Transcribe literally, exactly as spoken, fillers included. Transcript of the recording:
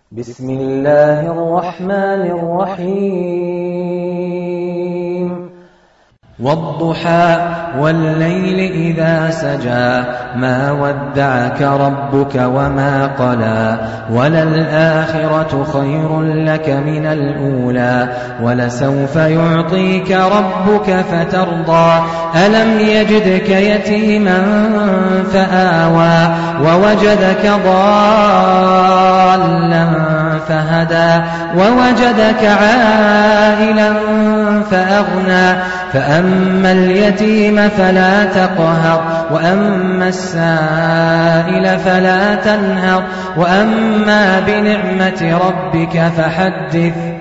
بسم الله الرحمن الرحيم والضحى والليل إذا سجى ما ودعك ربك وما قلى وللآخرة خير لك من الأولى ولسوف يعطيك ربك فترضى ألم يجدك يتيما فآوى ووجدك ضالا فهدى ووجدك عائلا فأغنى فأما اليتيم فلا تقهر وأما السائل فلا تنهر وأما بنعمة ربك فحدث